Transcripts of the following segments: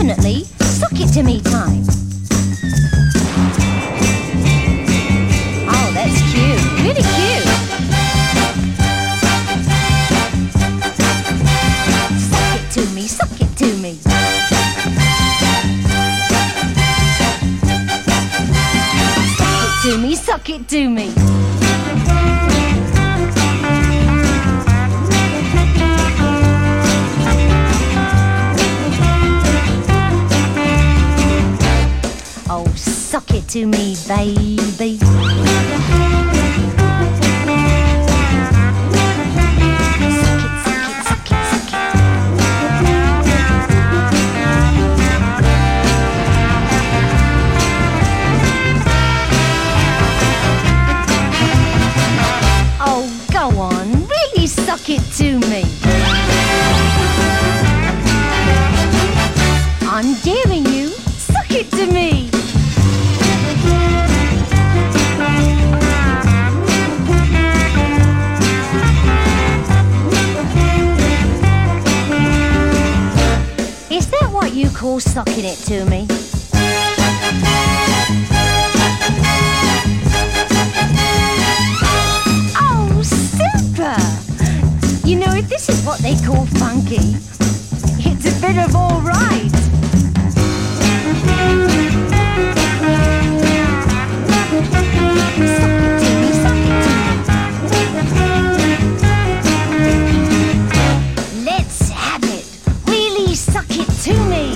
definitely suck it to me time. Oh, that's cute. Really cute. Suck it to me, suck it to me. Suck it to me, suck it to me. Oh, suck it to me, baby. Suck it to me. I'm daring you. Suck it to me. Is that what you call sucking it to me? Oh, super! You know, if this is what they call funky, it's a bit of all right. Suck it to me, suck it to me. Let's have it. Really suck it to me.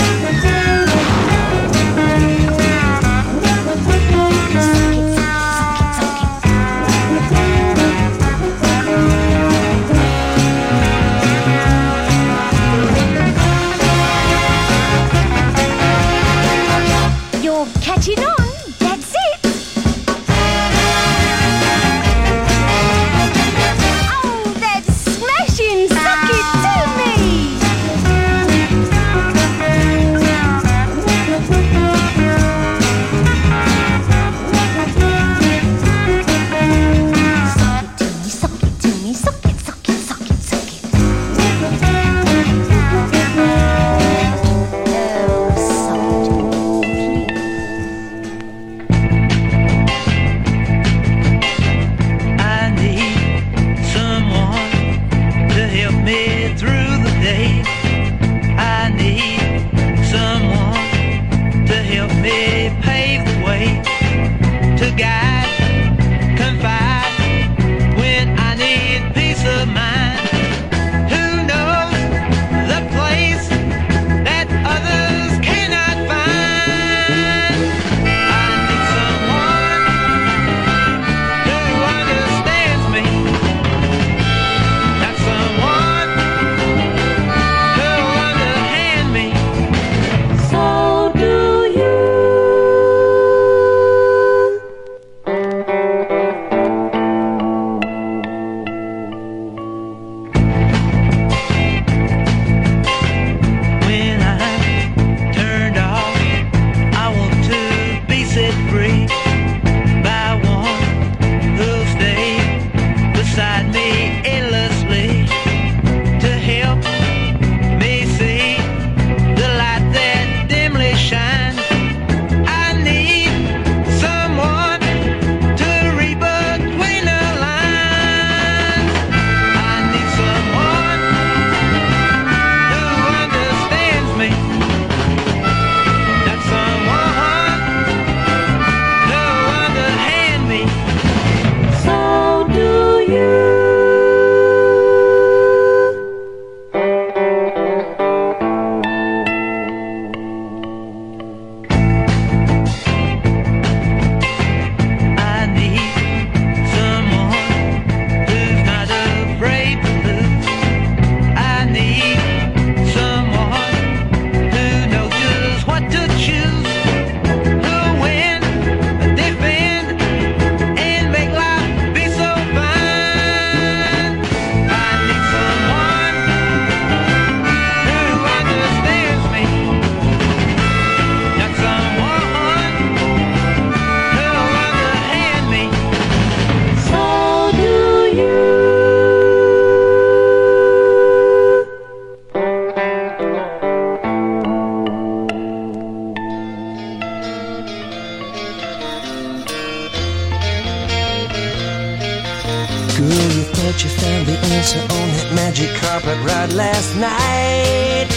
carpet ride last night.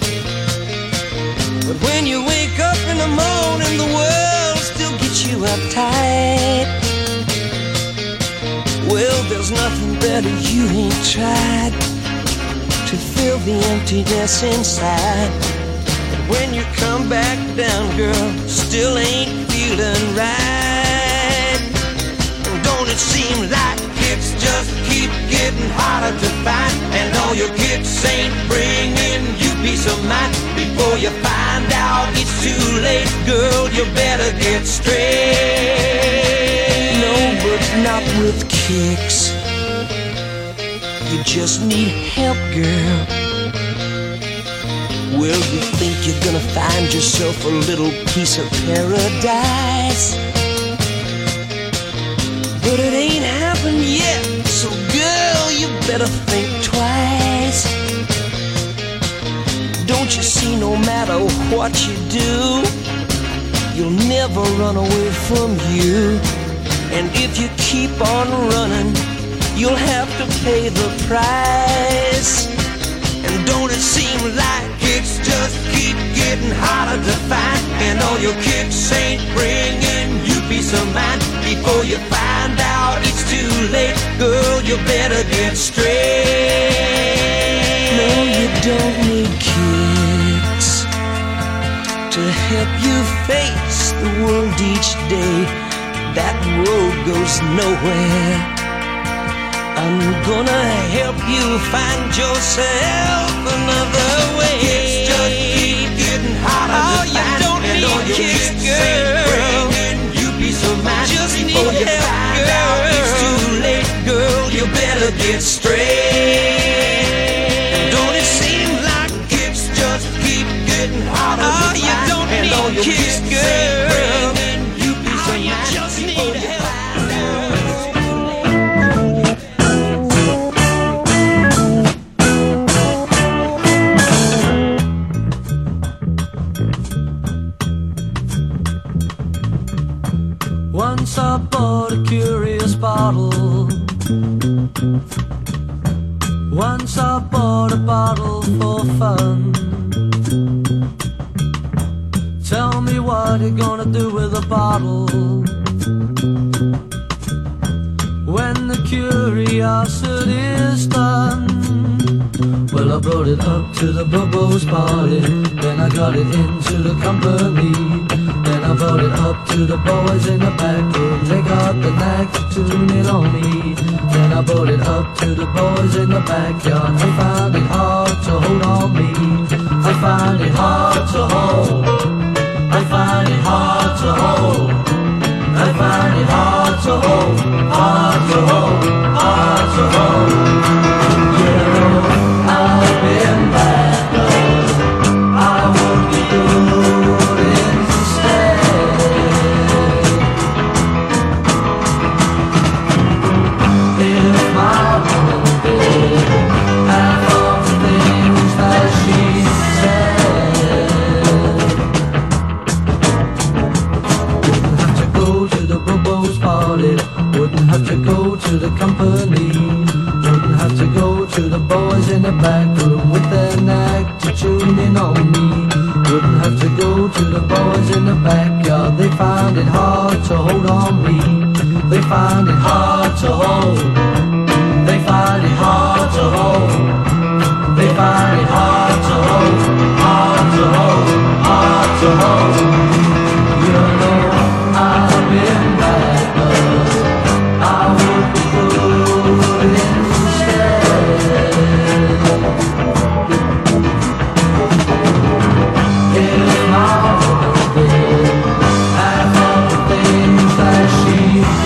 But when you wake up in the morning, the world still gets you uptight. Well, there's nothing better you ain't tried to fill the emptiness inside. But when you come back down, girl, still ain't feeling right. Don't it seem like it's just keep getting harder to find, and all your kicks ain't bringing you peace of mind? Before you find out it's too late, girl, you better get straight. No, but not with kicks. You just need help, girl. Well, you think you're gonna find yourself a little piece of paradise, but it ain't happened yet. So girl, you better think twice. Don't you see, no matter what you do, you'll never run away from you. And if you keep on running, you'll have to pay the price. And don't it seem like it's just keep getting harder to find, and all your kicks ain't bringing you peace of mind? Before you find out it's too late, girl, you better get straight. No, you don't need kicks to help you face the world each day. That road goes nowhere. I'm gonna help you find yourself another way. It's just keep getting harder to find, you don't need all your kicks, girl. You peace of mind. Just before need you help, find girl. Out it's too late, girl. You better get straight. And don't it seem like it's just keep getting harder to find? You don't and need all your kicks, girl. You peace of mind. Just need help. Once I bought a curious bottle. Once I bought a bottle for fun. Tell me what you're gonna do with a bottle when the curiosity's done. Well, I brought it up to the Bubbles party, then I got it into the company. Then I brought it up to the boys in the back room. They got the knack to tune in on me. Then I brought it up to the boys in the backyard. They found it hard to hold on me. I find it hard to hold. I find it hard to hold. I find it hard to hold. Hard to hold. Hard to hold. You know, I've been bad, but I won't be good instead. If my woman did half of the things that she said, wouldn't have to go to the Bubbles party, wouldn't have to go to the company, wouldn't have to go to the boys in the back room with their knack to tune in on me. Wouldn't have to go to the boys in the backyard. They find it hard to hold on me. They find it hard to hold. They find it hard to hold. They find it hard to hold. Hard to hold. Hard to hold. You know, I've been bad, but I would be good instead. If my woman did half of the things that she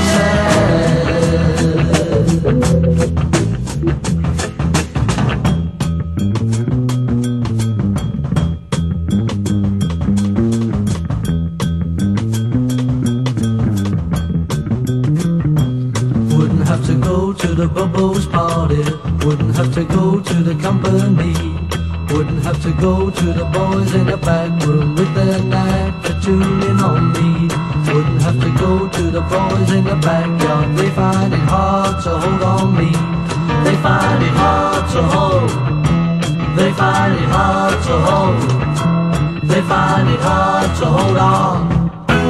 to the Bubbles party, wouldn't have to go to the company, wouldn't have to go to the boys in the back room with their knack to tune in on me, wouldn't have to go to the boys in the backyard. They find it hard to hold on me. They find it hard to hold. They find it hard to hold. They find it hard to hold on.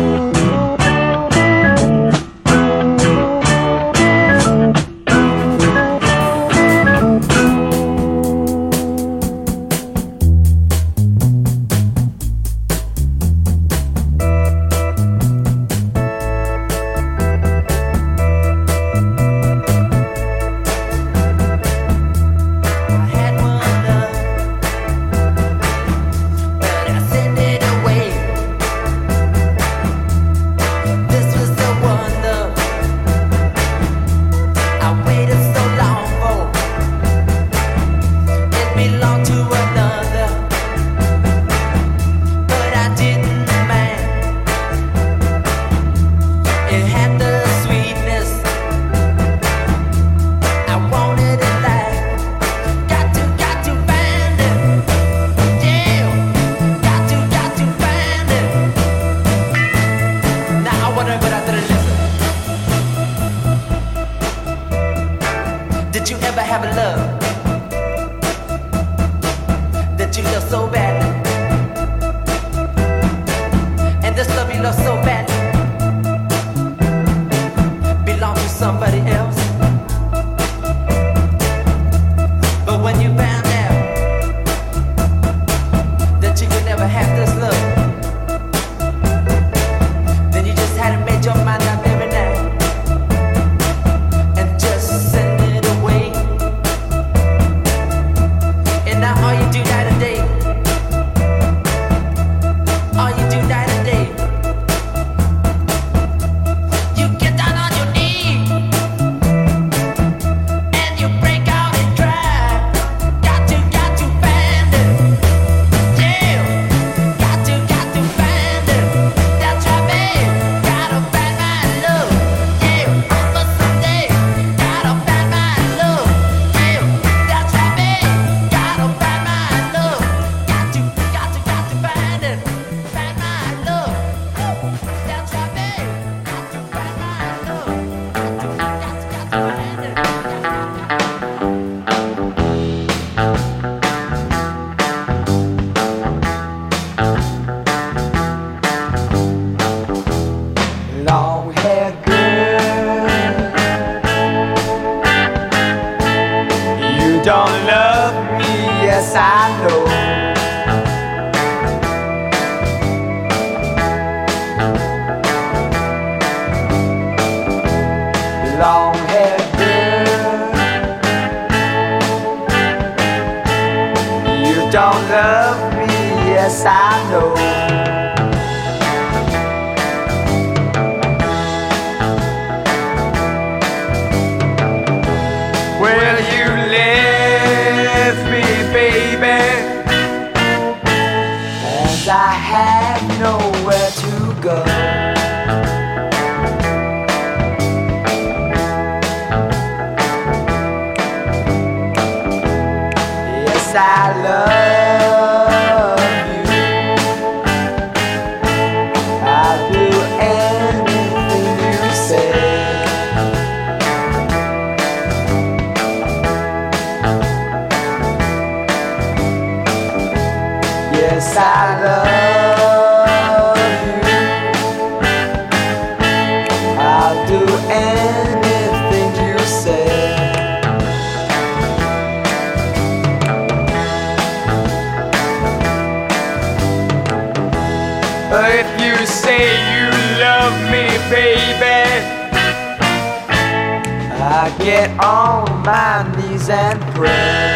Get on my knees and pray.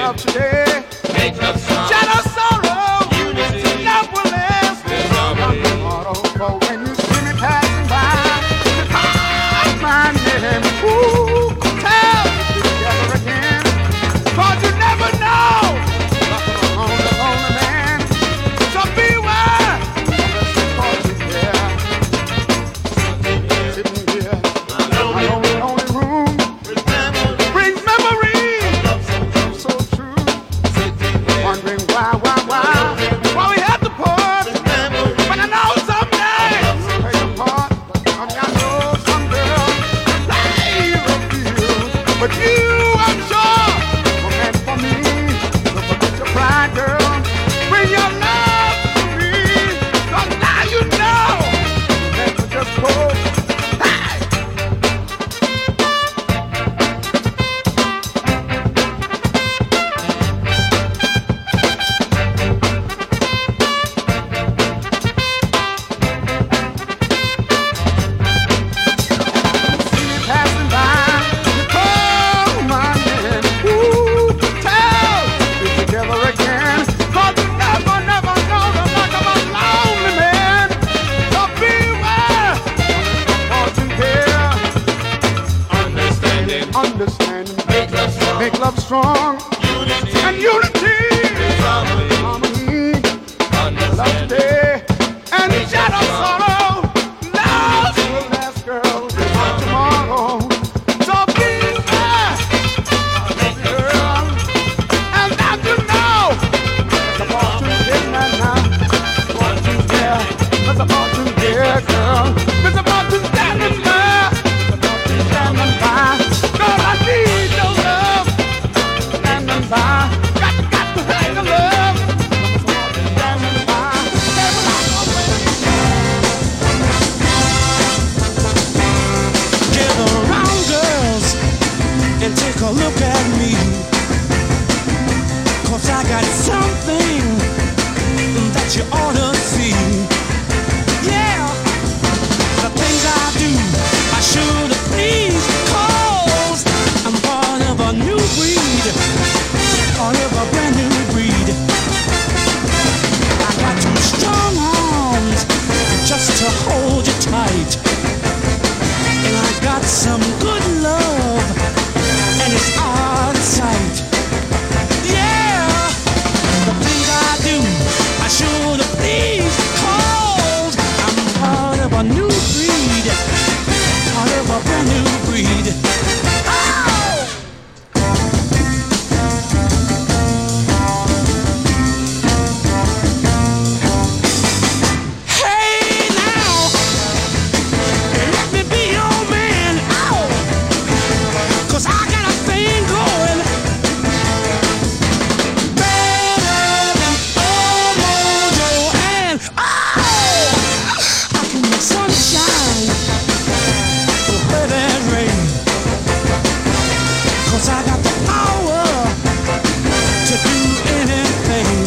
love today. Make love strong. Shadow sorrow. Unity. Love will last. Harmony. Tomorrow, for when you see me passing by, you call my name. Ooh, tell me together again. 'Cause you never know. Like a lonely, lonely man. So beware. Sitting here, my lonely, lonely room. Brings memories. So true. Wondering why we had to part. But I know someday we'll play a part. Honey, I know some girl play the field. But you, I'm sure, were meant for me. So forget your pride, girl. Bring your love to me. 'Cause now you know you're meant to just go. Hey! Passing by, you call my name. Ooh, tell me together again. 'Cause you never, never know the luck of a lonely man. So beware, fortune here. Understanding. Understanding, Make love strong. make love strong, Unity. and unity, Harmony. harmony, love Understanding. today, and shadow sorrow. Love will last, girl, for tomorrow. So beware, girl, and now you know the fortune is now. Fortune there, there's a fortune there, girl. There's a fortune standing there. There's a fortune standing by. Girl, I need your love. Standing by. Got to have your love. There's a fortune standing by. Gather around, girls, and take a look at me. 'Cause I got something that you ought to see. Yeah, the things I do, I should please. 'Cause I'm part of a new breed, part of a brand new breed. I got two strong arms just to hold you tight. And I got some good love, and it's on sight. Yeah, the things I do, I should please. 'Cause I'm part of a new breed, part of a brand new breed. Oh! Hey now, let me be your man. Oh! 'Cause I got a thing going better than Mojo. And oh! I can make sunshine or where there's rain. 'Cause I got the power to do anything.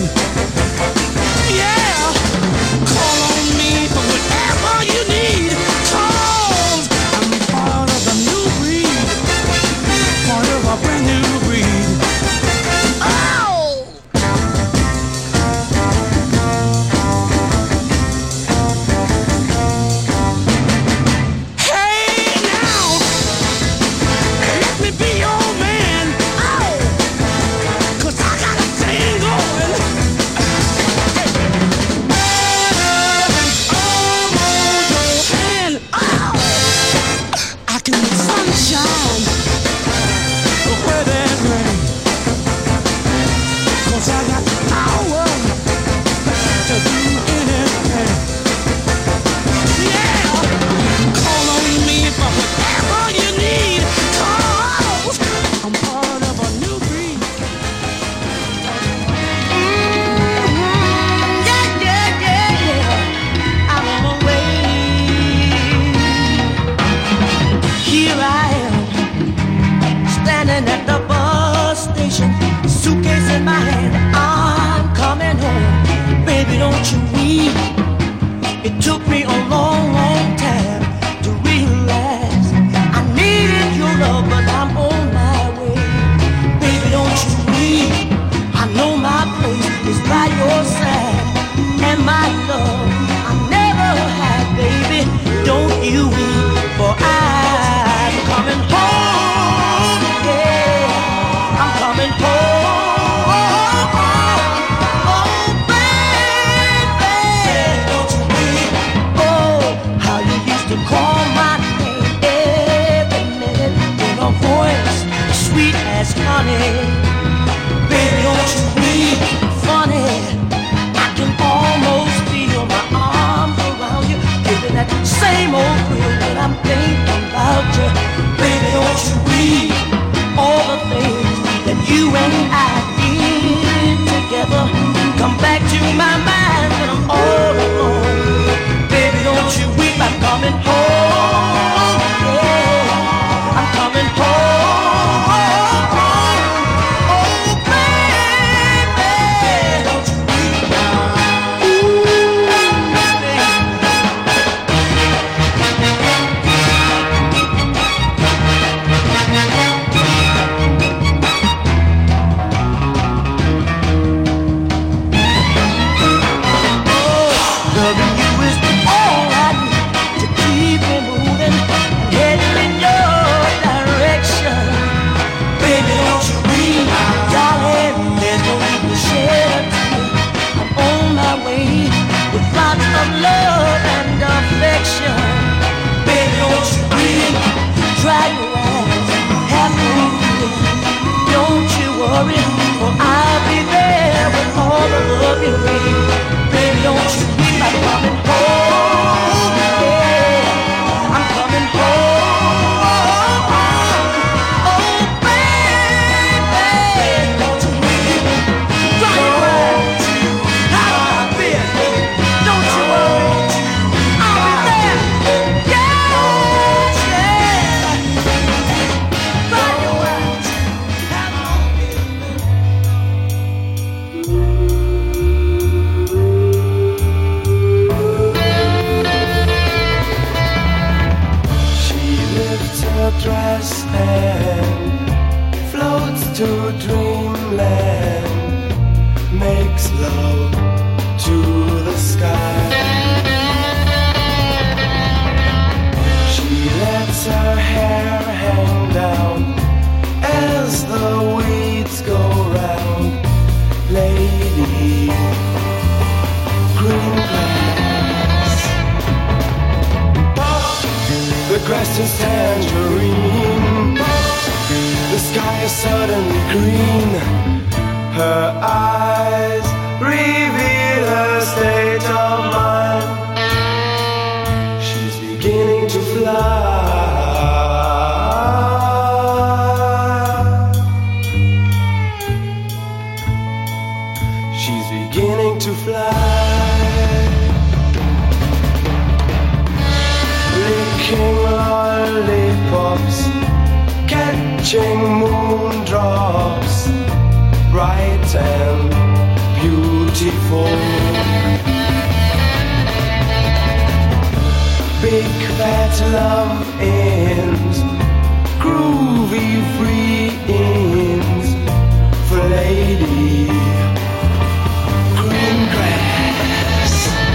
Yeah, call on me for whatever you need. 'Cause I'm part of a new breed, part of a brand new breed. Oh! Hey now, let me be your man. Oh! coming home. Oh, baby, don't you weep. Oh, how you used to call my name every minute in a voice sweet as honey. Baby, don't you weep. Funny, I can almost feel my arms around you, giving that same old thrill when I'm thinking about you. Baby, don't you weep. All the things that you and I did together come back to my mind when I'm all alone. Baby, don't you weep. I'm coming home. Yeah, I'm coming home. Love and affection. Baby, don't you weep. Dry your eyes, have no fear. Don't you worry, for I'll be there with all the love you need. Baby, don't you weep. I'm coming home. Yeah, I'm coming home. Oh, baby, don't you weep. Dry your eyes, have no fear. Don't you worry, I'll be there. Yeah, yeah. Dry your eyes, have no fear. She lifts her dress and floats to dreamland, makes love to the sky. She lets her hair hang down as the weeds go round. Lady, green grass. The grass turns tangerine. The sky is suddenly green. Her eyes reveal her state of mind. She's beginning to fly. She's beginning to fly. Licking lollipops, catching moondrops, bright and beautiful. Big fat love ends, groovy free ends for lady, green grass.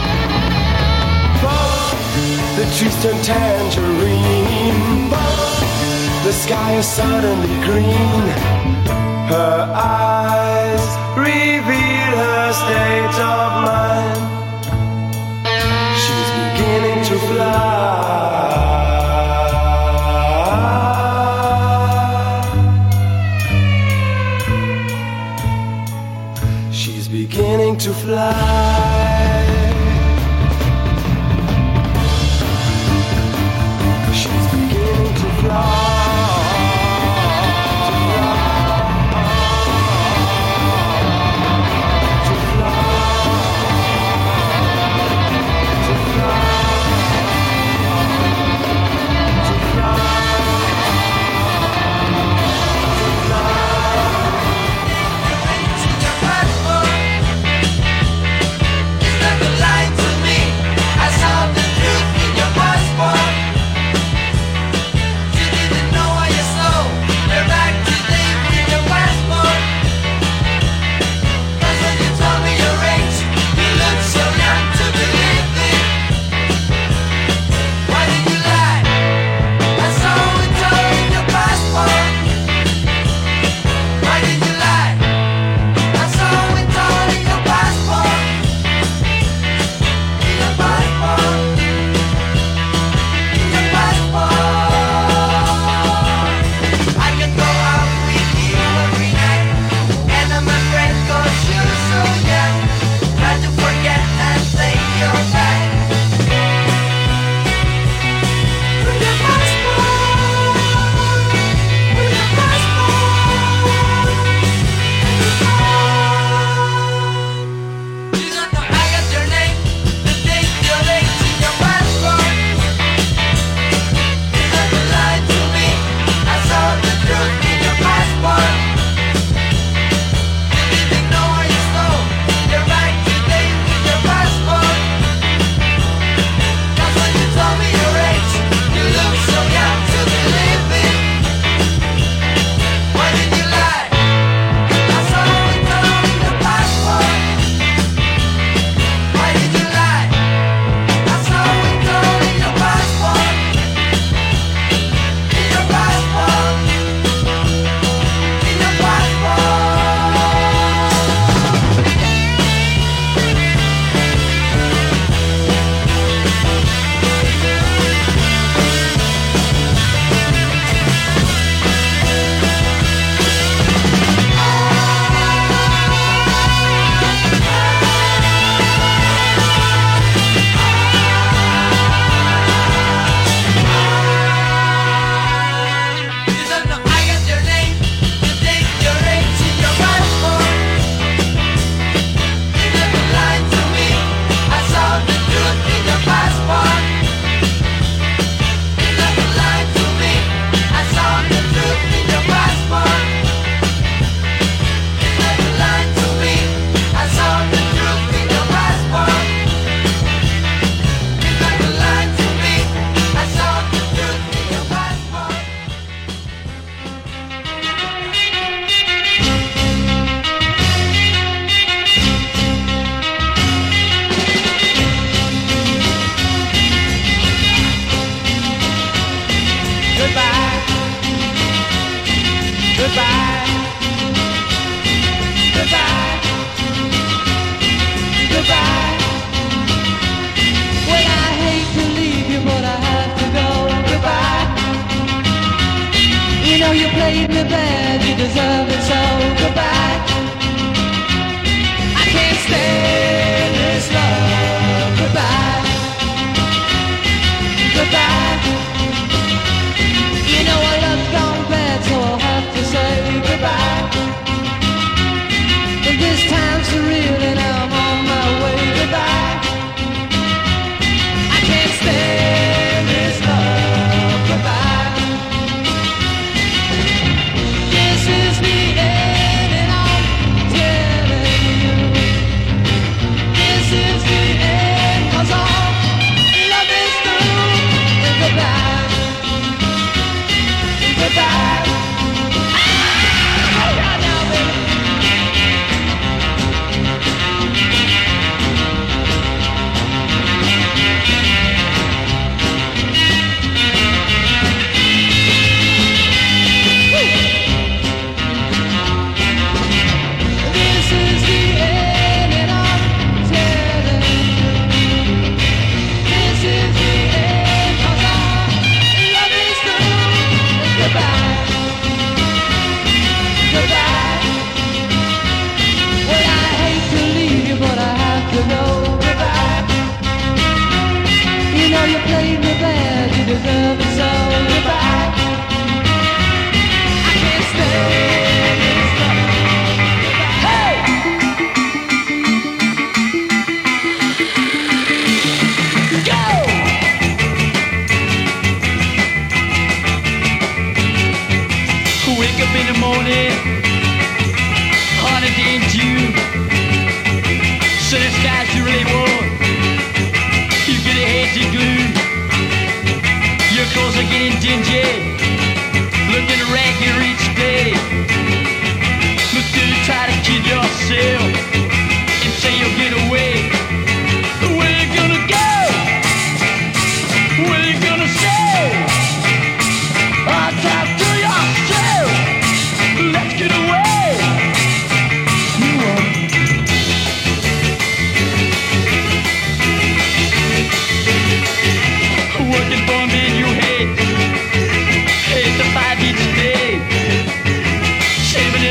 The trees turn tangerine, the sky is suddenly green. Her eyes reveal her state of mind. She's beginning to fly. She's beginning to fly. She's beginning to fly.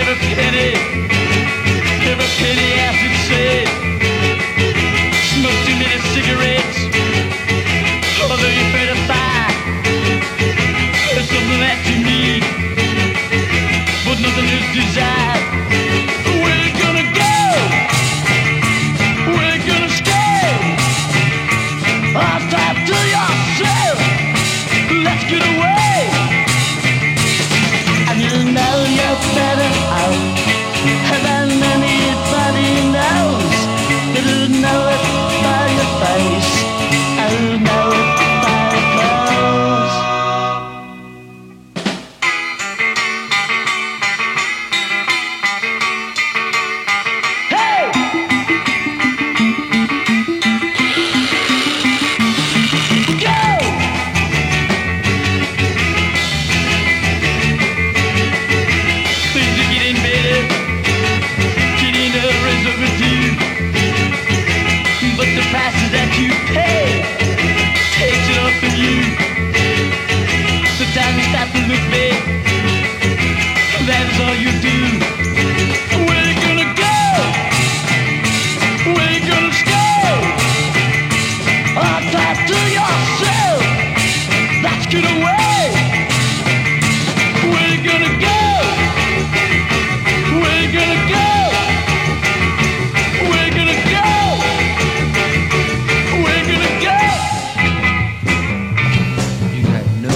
every penny acid said. Smoke too many cigarettes, although you're afraid of fire. There's something that you need, but nothing is desired. Where you gonna go? Where you gonna stay? I'll talk to yourself. Let's get away. And you know you're better out than anybody knows. You know it by your face. You know it by your clothes. Hey! Go! Things are getting better, getting a reservative, but the prices that you pay takes it off from you. Sometimes you start to look back, that is all you do. Where you gonna go? Where you gonna stay? I'll talk to yourself. Let's get away. Where you gonna go? Where you gonna go? Where you gonna go? Where you gonna go? You got no.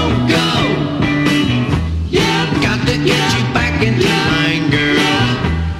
Got to get you back into line, girl.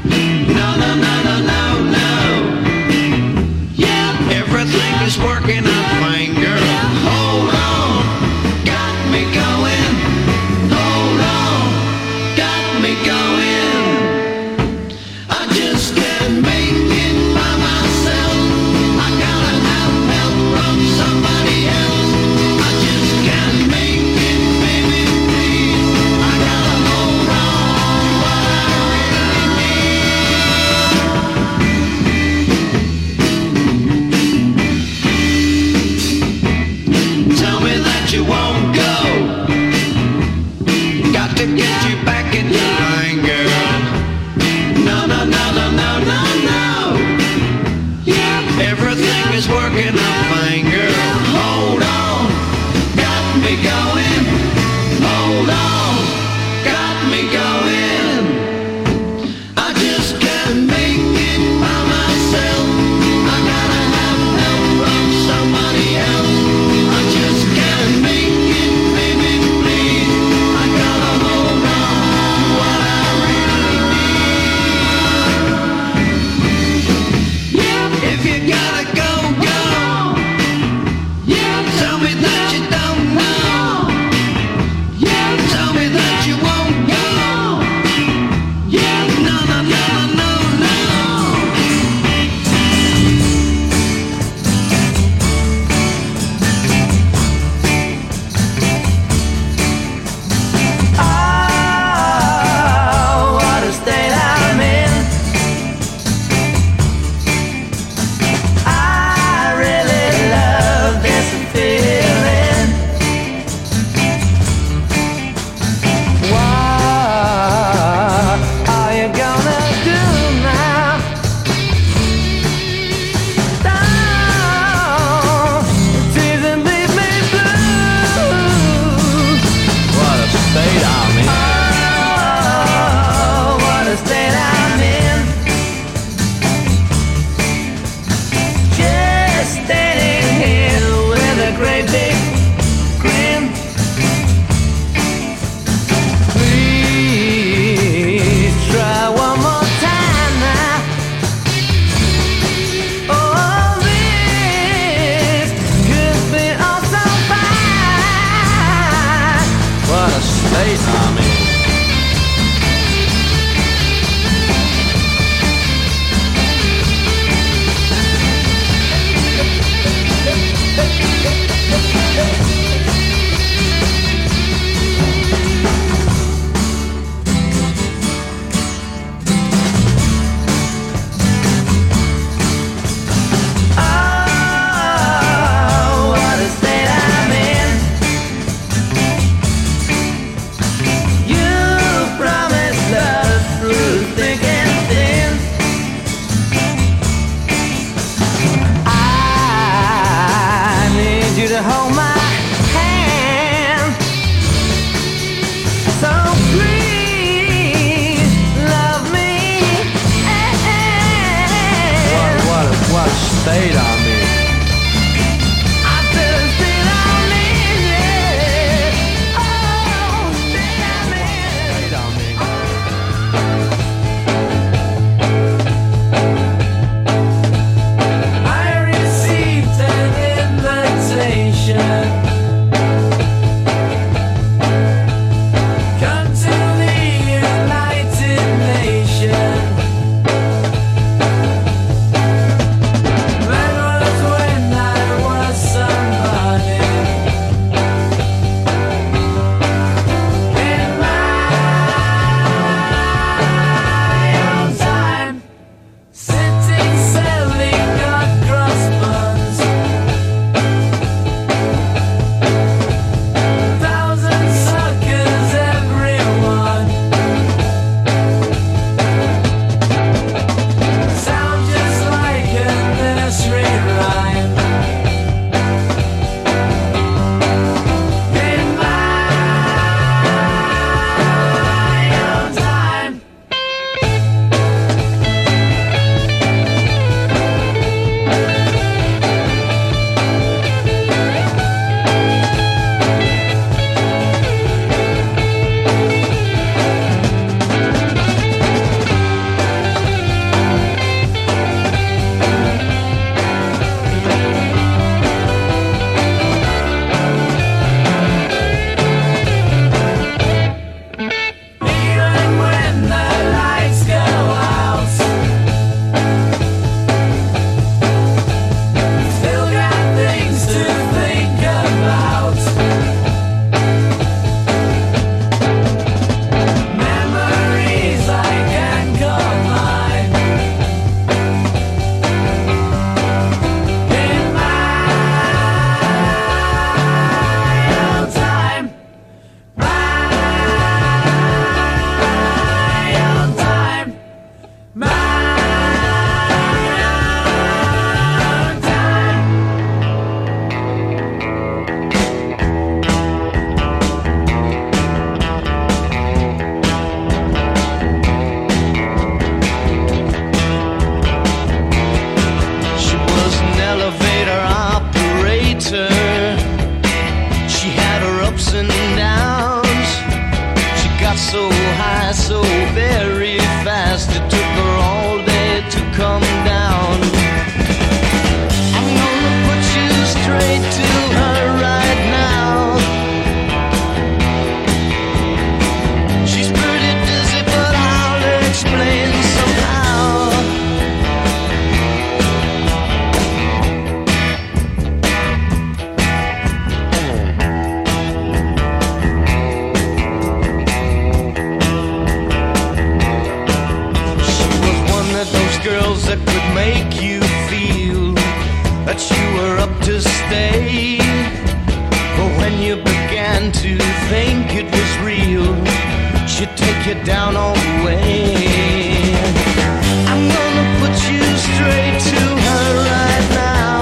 girls that could make you feel that you were up to stay. But when you began to think it was real, she'd take you down all the way. I'm gonna put you straight to her right now.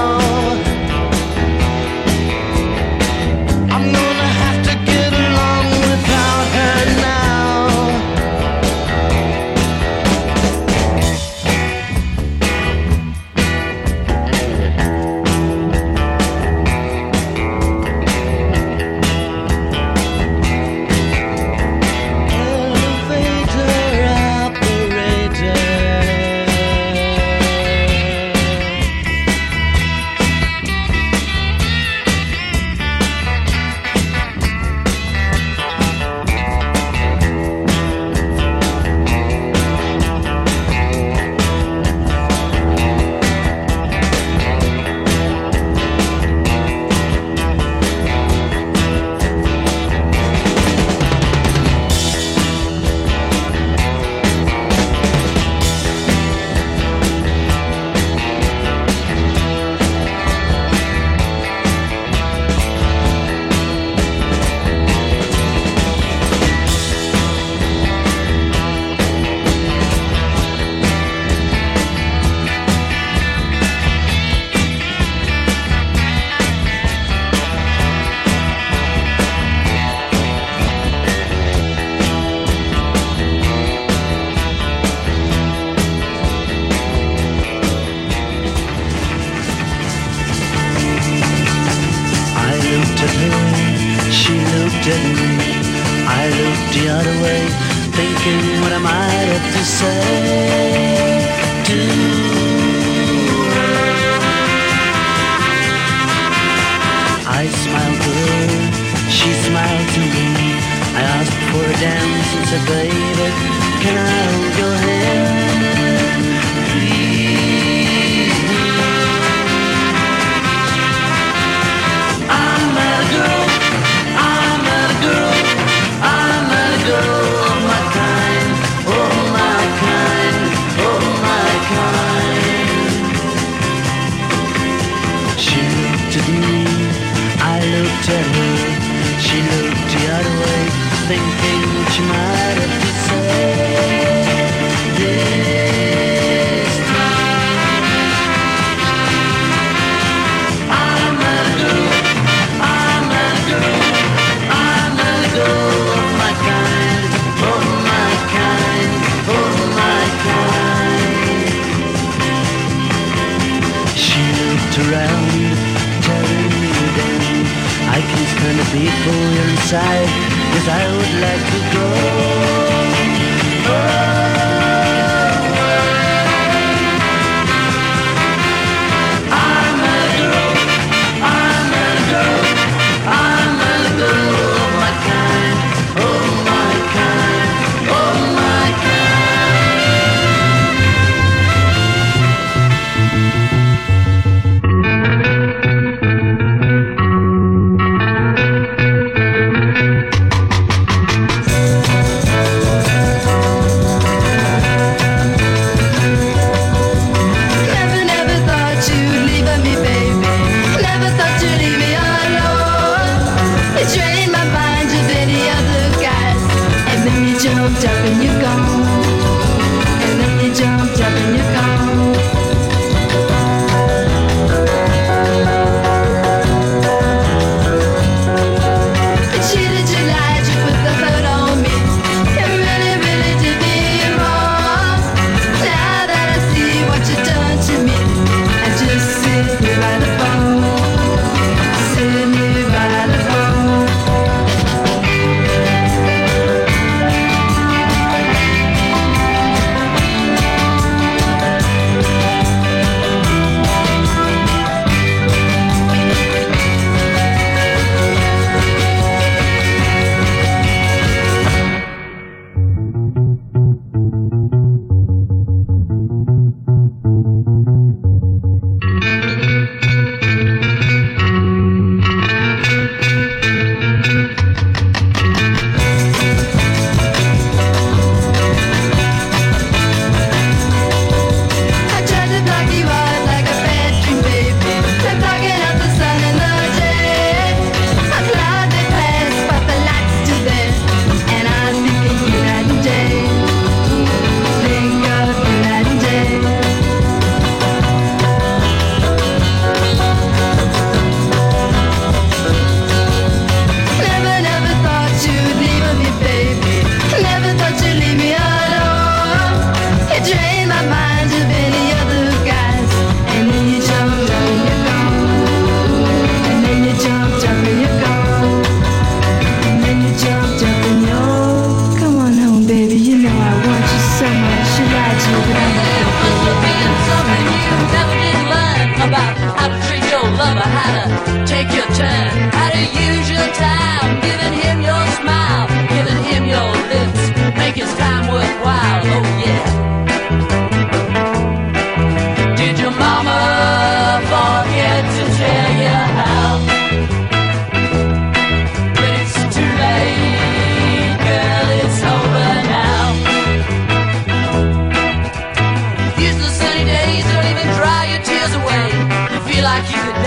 I'm gonna have to get along without her now.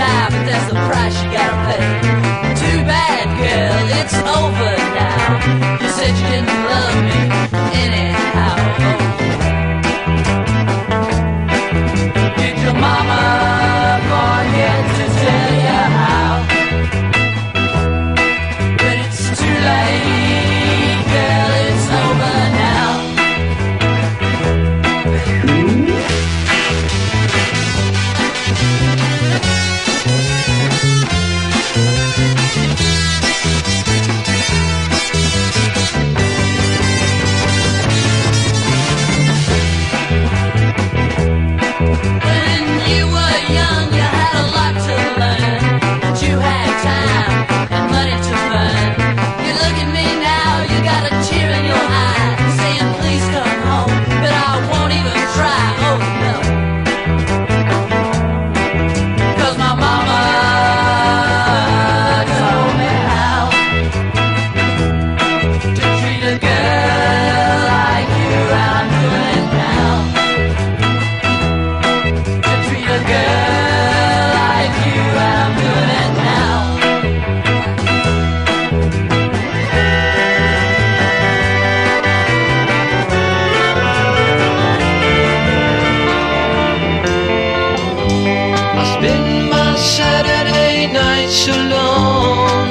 die, but that's the price you gotta pay. Too bad, girl, it's over now. You said you didn't love me anyhow. Did your mama forget to tell you how? But it's too late, girl, it's over now. When you were young, you had a lot to learn, but you had time and money to burn. You look at me now, you got a tear in your eye, saying please come home, but I won't even try. Oh no, 'cause my mama told me how to treat a girl like you. I'm doing it now. To treat a girl like you, I'm doing it now. I spend my Saturday nights alone.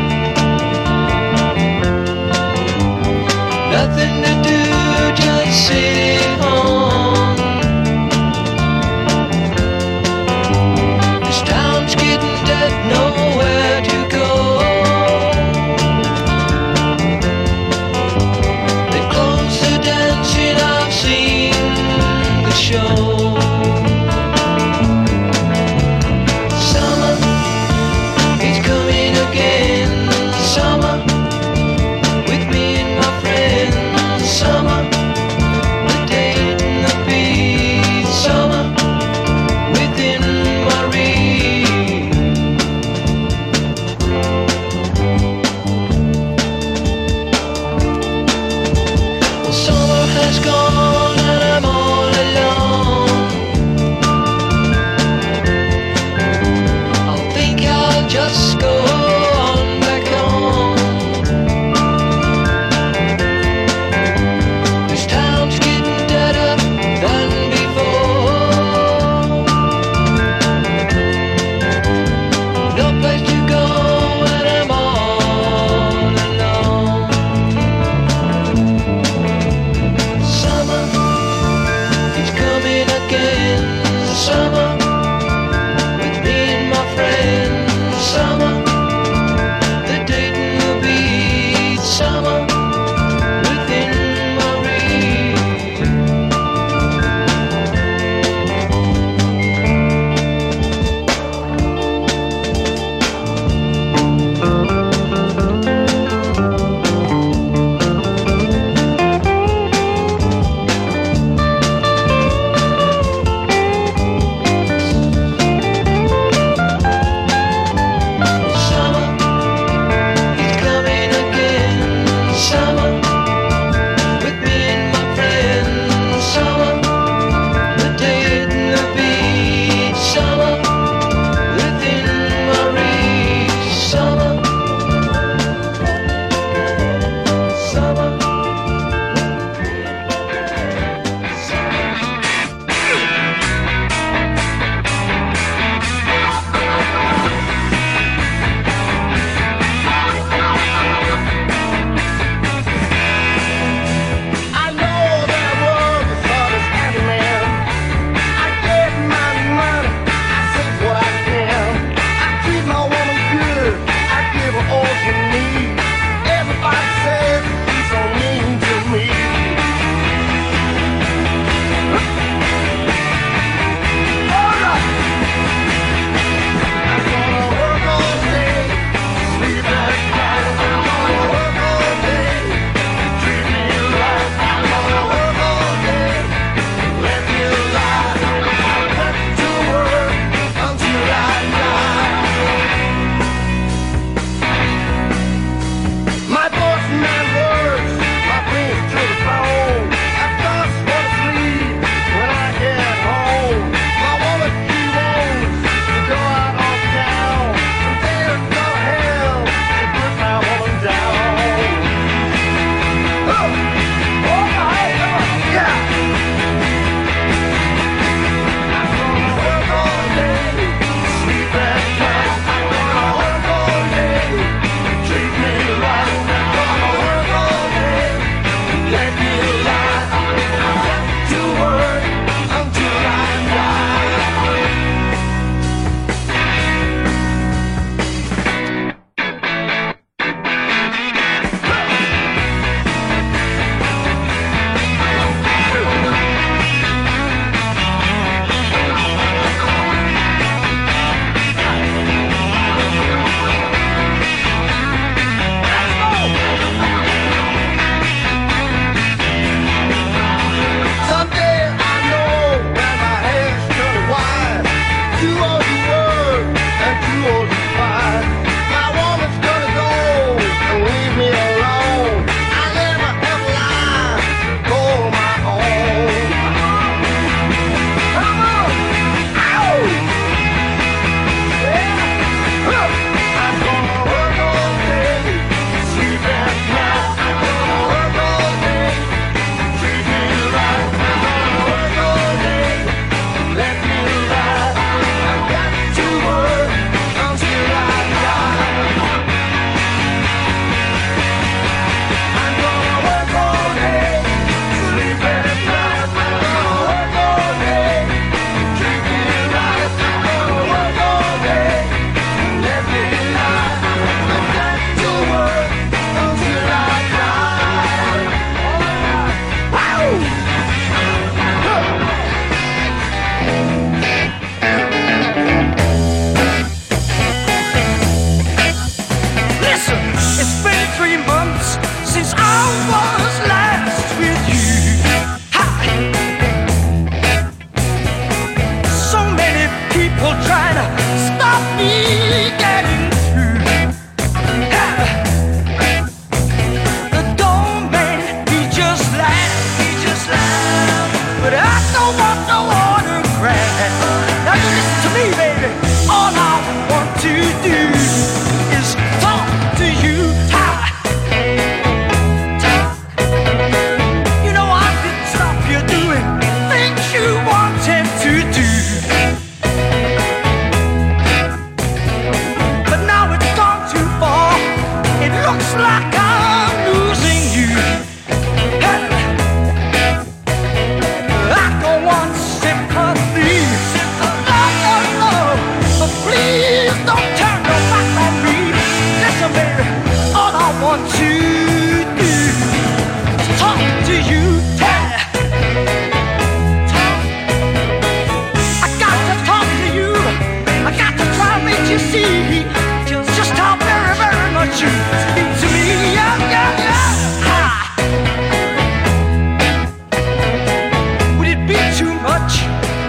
Nothing to do, just sit at home. This town's getting dead, nowhere to go. They close the dancing, I've seen the show. Summer is coming again. Summer with me and my friends. Summer, the date and the beat. Summer within my reach. Well, summer has gone and I'm all alone.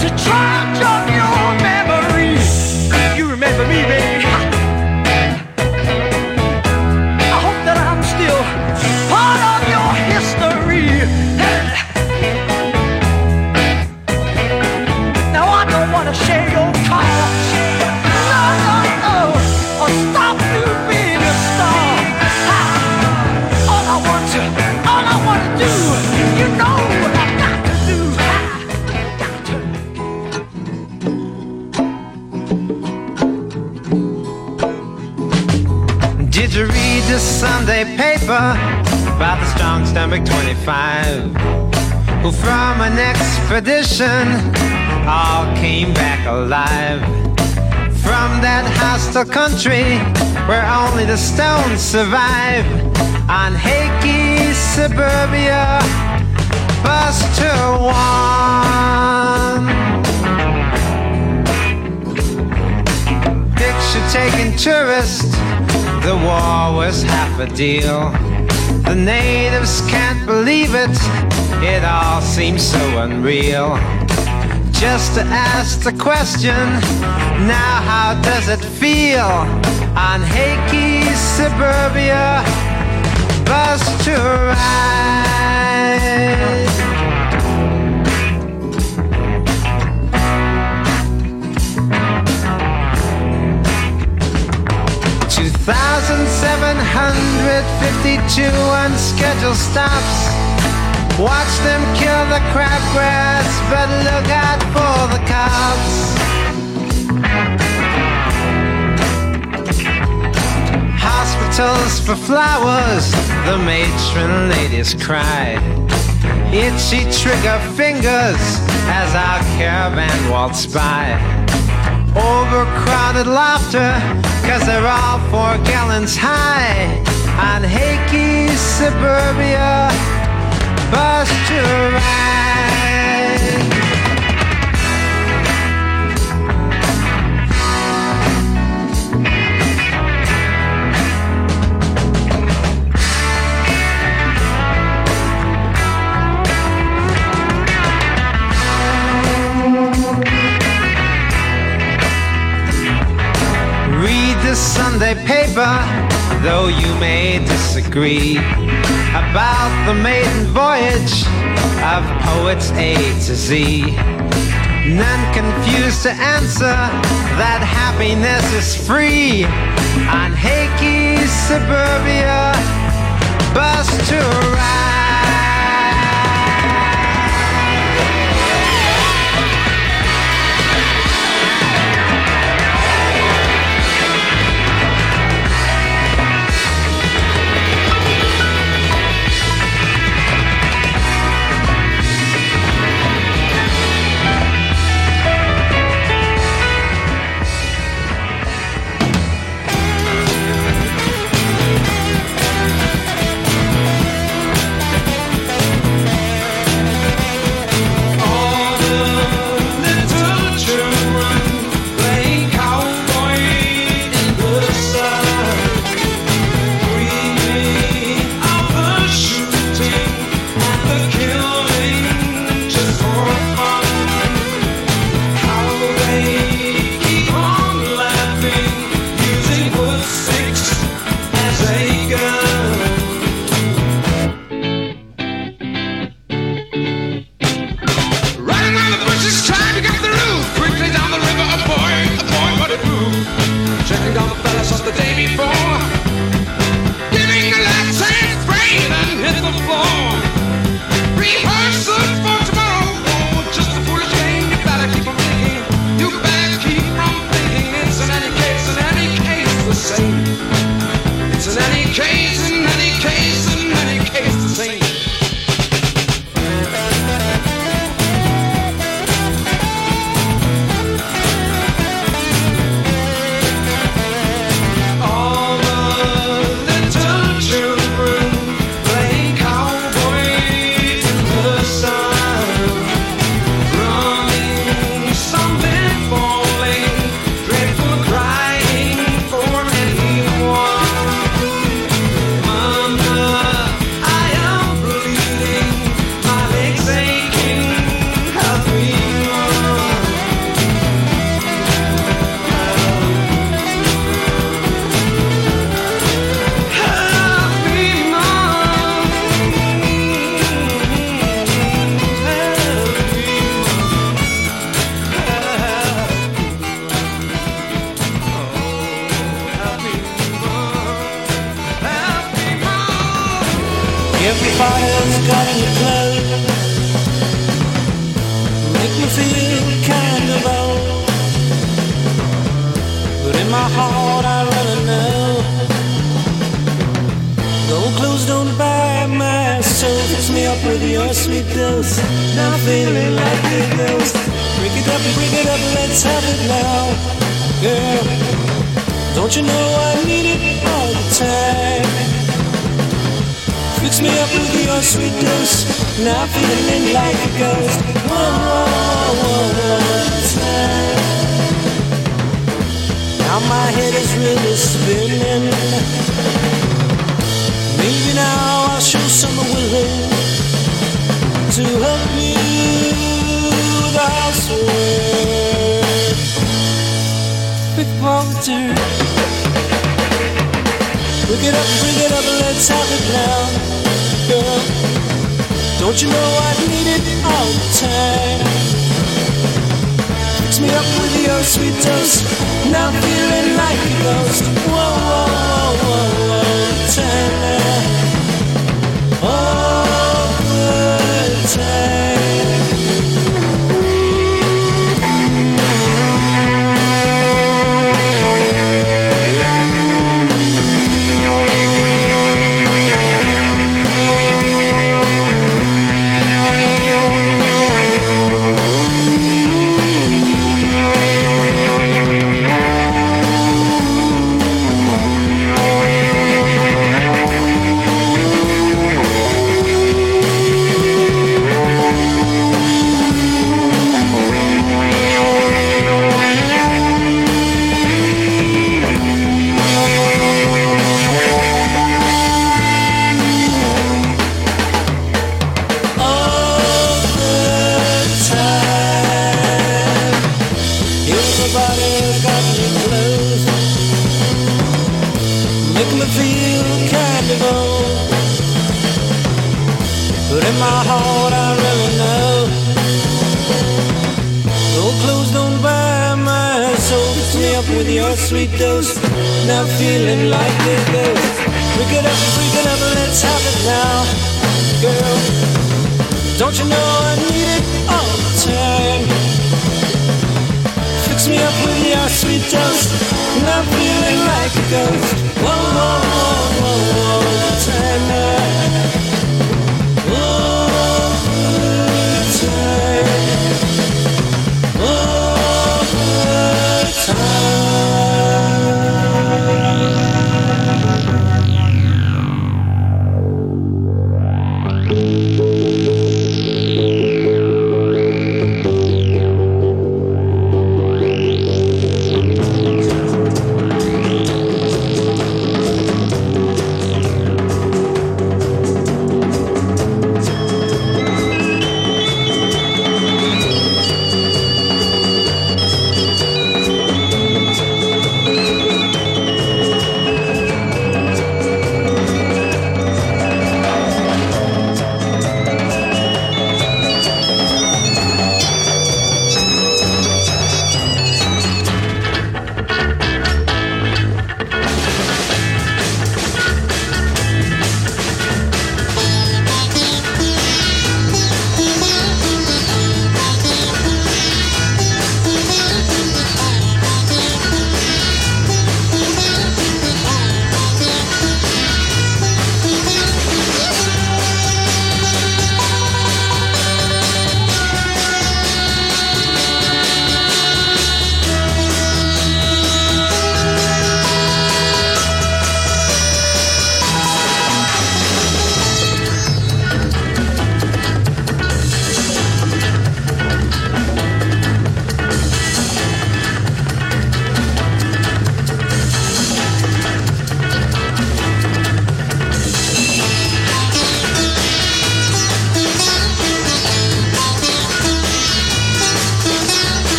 to try and jog your memory. You remember me, baby. I hope that I'm still part of your history. Now I don't want to share your car. No, no, no. Or stop you being a star. All I want to do, you know what I've got to do. Did you read the Sunday paper about the strong stomach 25 who from an expedition all came back alive from that hostile country where only the stones survive? On Hakey suburbia, Buster One. Picture-taking tourist, the war was half a deal. The natives can't believe it, it all seems so unreal. Just to ask the question, now how does it feel on Hakey suburbia? Bus to ride. $2,752 unscheduled stops. Watch them kill the crabgrass, but look out for the cops. Hospitals for flowers, the matron ladies cried. Itchy trigger fingers as our caravan waltzed by. Overcrowded laughter, cause they're all 4 gallons high. On Hakey suburbia, bus to ride. Read the Sunday paper, though you may disagree about the maiden voyage of poets A to Z. None confused to answer that happiness is free on Hakey suburbia, bus to ride. Everybody's got any clothes, make me feel kind of old. But in my heart I really know gold clothes don't buy my soul. Fix me up with your sweet dose. Now I'm feeling like a ghost. Break it up, let's have it now. Girl, don't you know I need it all the time? Fix me up with your sweet dose. Now I'm feeling like a ghost. One time. Now my head is really spinning. Maybe now I'll show some willing to help you with the housework. Big poverty. Bring it up, let's have it now. Girl, don't you know I need it all the time? Fix me up with your sweet toast. Now I'm feeling like a ghost. Whoa, time. All the time. Sweet dose, now feeling like a ghost. Break it up, let's have it now. Girl, don't you know I need it all the time? Fix me up with your sweet dose, now feeling like a ghost. Whoa, time now.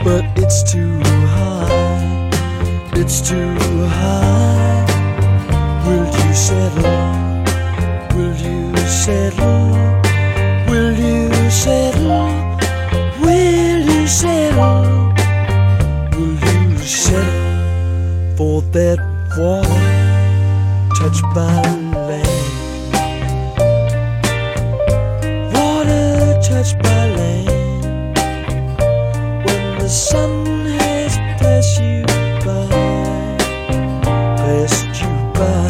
but it's too high, it's too high. Will you settle? Will you settle? Will you settle? Will you settle? Will you settle for that water touched by land? Water touched by land. When the sun has passed you by, passed you by.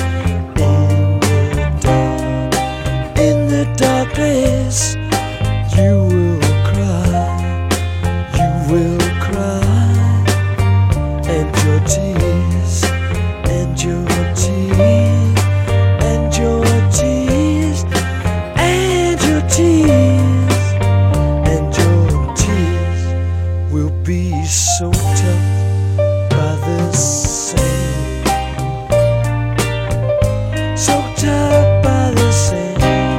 In the darkness, you will cry, you will cry, and your tears, and your tears, and your tears, and your tears, and your tears will be so tough by the sand, so tough by the sand.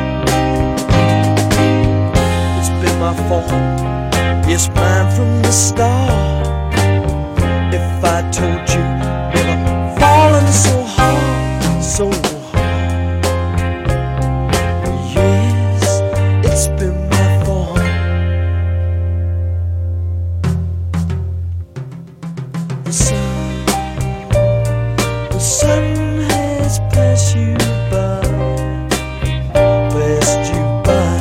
It's been my fault, it's mine from the start. If I told you never fallen so hard, so hard. Yes, it's been my fault. The sun has passed you by, passed you by.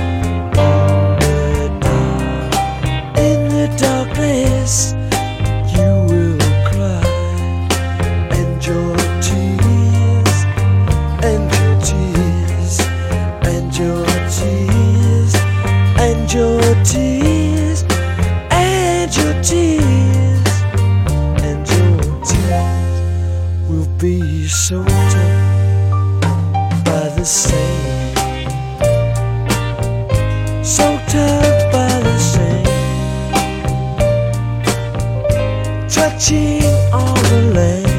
In the darkness, you will cry, and your tears, and your tears, and your tears, and your tears, and your tears, and your tears will be so tough by the sand, so tough by the sand, touching all the land.